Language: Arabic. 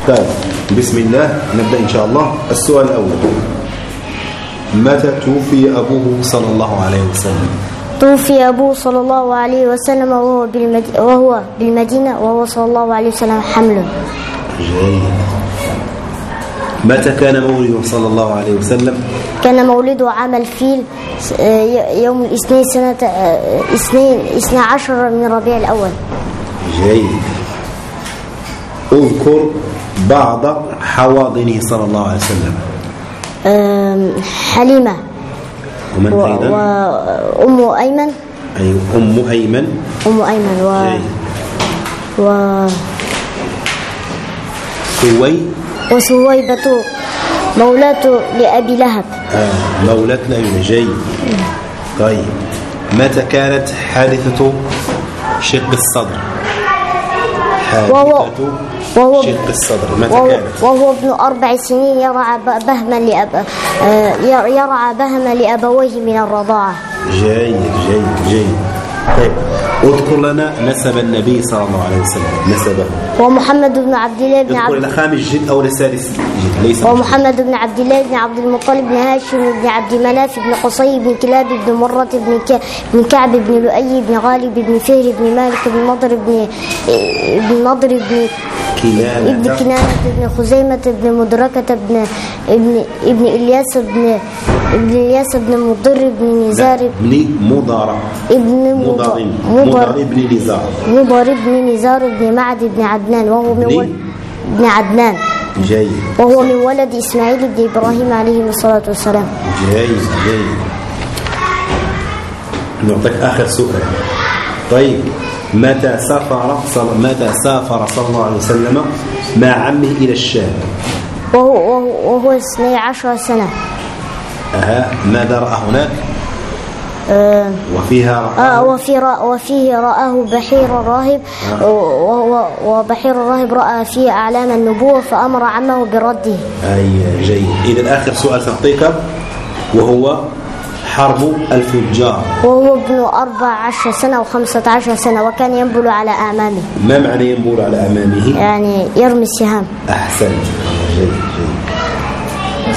طيب بسم الله نبدأ إن شاء الله. السؤال الأول: متى توفي أبوه صلى الله عليه وسلم؟ توفي أبوه صلى الله عليه وسلم وهو بالمدينة، وهو صلى الله عليه وسلم حمل. جيد. متى كان مولده صلى الله عليه وسلم؟ كان مولده عام الفيل يوم الاثنين سنة 12 من ربيع الأول. جيد. اذكر بعض حواضنه صلى الله عليه وسلم. حليمة ومن أيضا؟ وأم أيمن. أيوة أم أيمن. وسويبة مولاة لأبي لهب. مولاة لأبي. جيد. طيب متى كانت حادثة شق الصدر؟ شق الصدر متى كانت؟ وهو ابن 4 سنين يرعى بهما لأبويه من الرضاعة. جيد. طيب اذكر لنا نسب النبي صلى الله عليه وسلم. نسبه هو محمد بن عبد الله بن اذكر الخامس جد أو السادس جد. ليس هو محمد بن عبد الله بن عبد المطلب بن هاشم بن عبد مناف بن قصي بن كلاب بن مرة بن كعب بن لؤي بن غالب بن فهر بن مالك بن مضرب بن كنانة بن خزيمة بن مدركة ابن إلياس بن مضر بن نزار مضر بن نزار بن معد بن عدنان، وهو من بن عدنان. جيد. وهو من ولد إسماعيل بن إبراهيم عليه الصلاة والسلام. جيد. نعطيك آخر سؤال. طيب متى سافر صلى الله عليه وسلم مع عمه إلى الشام؟ وهو 12 سنة. ماذا رأى هناك؟ وفيه رآه بحير الراهب. وبحير الراهب رأى فيه أعلام النبوة فأمر عمه برده. جيد. إذا آخر سؤال سأعطيك وهو حرب الفجار. وهو ابن 14 سنة و15 سنة، وكان ينبل على أعمامه. ما معنى ينبل على أعمامه؟ يعني يرمي السهام. أحسنت. جيد.